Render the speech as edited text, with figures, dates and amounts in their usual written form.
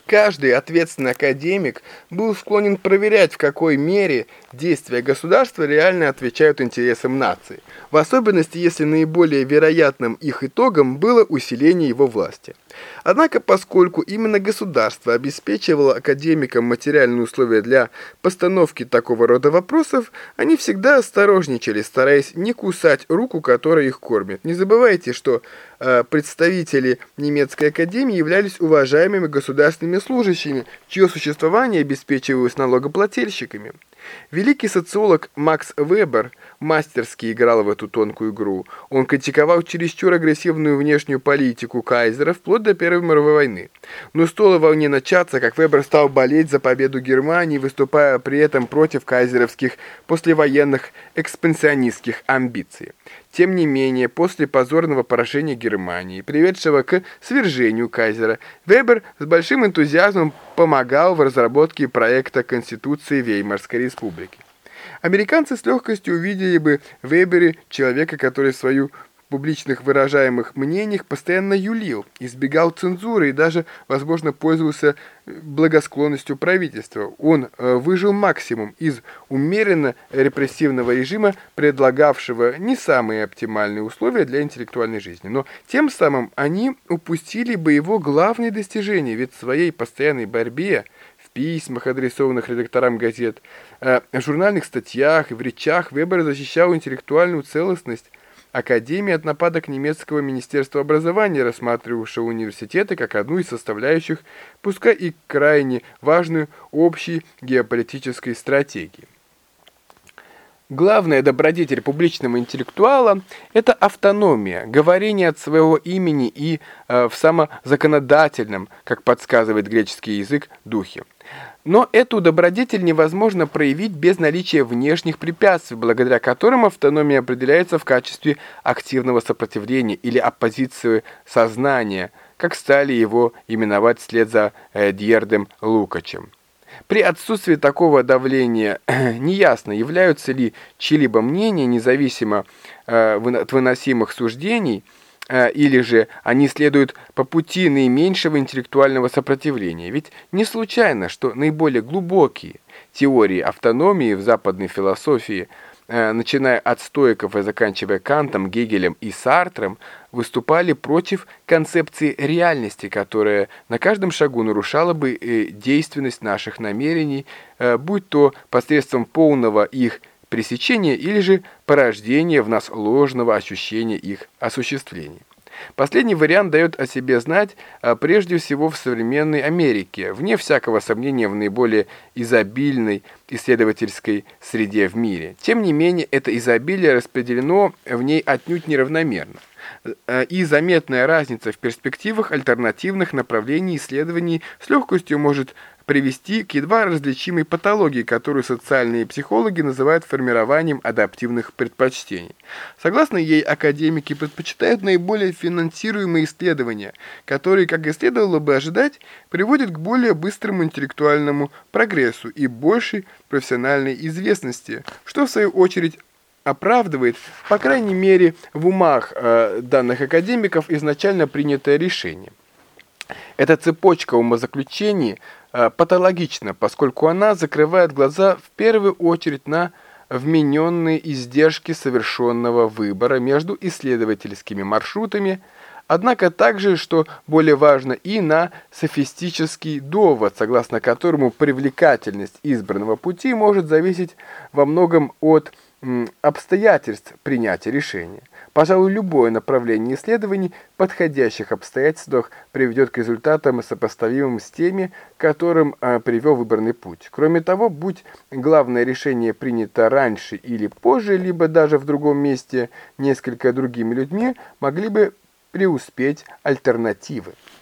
Каждый ответственный академик был склонен проверять, в какой мере действия государства реально отвечают интересам нации, в особенности, если наиболее вероятным их итогом было усиление его власти. Однако, поскольку именно государство обеспечивало академикам материальные условия для постановки такого рода вопросов, они всегда осторожничали, стараясь не кусать руку, которая их кормит. Не забывайте, что представители немецкой академии являлись уважаемыми государственными служащими, чье существование обеспечивалось налогоплательщиками. Великий социолог Макс Вебер мастерски играл в эту тонкую игру. Он критиковал чересчур агрессивную внешнюю политику кайзера вплоть до Первой мировой войны. Но стоило войне начаться, как Вебер стал болеть за победу Германии, выступая при этом против кайзеровских послевоенных экспансионистских амбиций. Тем не менее, после позорного поражения Германии, приведшего к свержению кайзера, Вебер с большим энтузиазмом помогал в разработке проекта Конституции Веймарской республики. Американцы с легкостью увидели бы в Вебере человека, который в свою публичных выражаемых мнениях постоянно юлил, избегал цензуры и даже, возможно, пользовался благосклонностью правительства. Он выжил максимум из умеренно репрессивного режима, предлагавшего не самые оптимальные условия для интеллектуальной жизни. Но тем самым они упустили бы его главные достижения, ведь в своей постоянной борьбе в письмах, адресованных редакторам газет, в журнальных статьях и в речах Вебер защищал интеллектуальную целостность Академии от нападок немецкого министерства образования, рассматривавшего университеты как одну из составляющих, пускай и крайне важную, общей геополитической стратегии. Главная добродетель публичного интеллектуала – это автономия, говорение от своего имени и в самозаконодательном, как подсказывает греческий язык, духе. Но эту добродетель невозможно проявить без наличия внешних препятствий, благодаря которым автономия определяется в качестве активного сопротивления или оппозиции сознания, как стали его именовать вслед за Дьердем Лукачем. При отсутствии такого давления неясно, являются ли чьи-либо мнения, независимо от выносимых суждений, или же они следуют по пути наименьшего интеллектуального сопротивления. Ведь не случайно, что наиболее глубокие теории автономии в западной философии, начиная от стоиков и заканчивая Кантом, Гегелем и Сартром, выступали против концепции реальности, которая на каждом шагу нарушала бы действенность наших намерений, будь то посредством полного их пресечения или же порождения в нас ложного ощущения их осуществления. Последний вариант дает о себе знать прежде всего в современной Америке, вне всякого сомнения в наиболее изобильной исследовательской среде в мире. Тем не менее, это изобилие распределено в ней отнюдь неравномерно. И заметная разница в перспективах альтернативных направлений исследований с легкостью может привести к едва различимой патологии, которую социальные психологи называют формированием адаптивных предпочтений. Согласно ей, академики предпочитают наиболее финансируемые исследования, которые, как и следовало бы ожидать, приводят к более быстрому интеллектуальному прогрессу и большей профессиональной известности, что в свою очередь оправдывает, по крайней мере, в умах данных академиков изначально принятое решение. Эта цепочка умозаключений патологична, поскольку она закрывает глаза в первую очередь на вмененные издержки совершенного выбора между исследовательскими маршрутами, однако также, что более важно, и на софистический довод, согласно которому привлекательность избранного пути может зависеть во многом от обстоятельств принятия решения. Пожалуй, любое направление исследований в подходящих обстоятельствах приведет к результатам, сопоставимым с теми, к которым привел выбранный путь. Кроме того, будь главное решение принято раньше или позже, либо даже в другом месте несколько другими людьми, могли бы преуспеть альтернативы.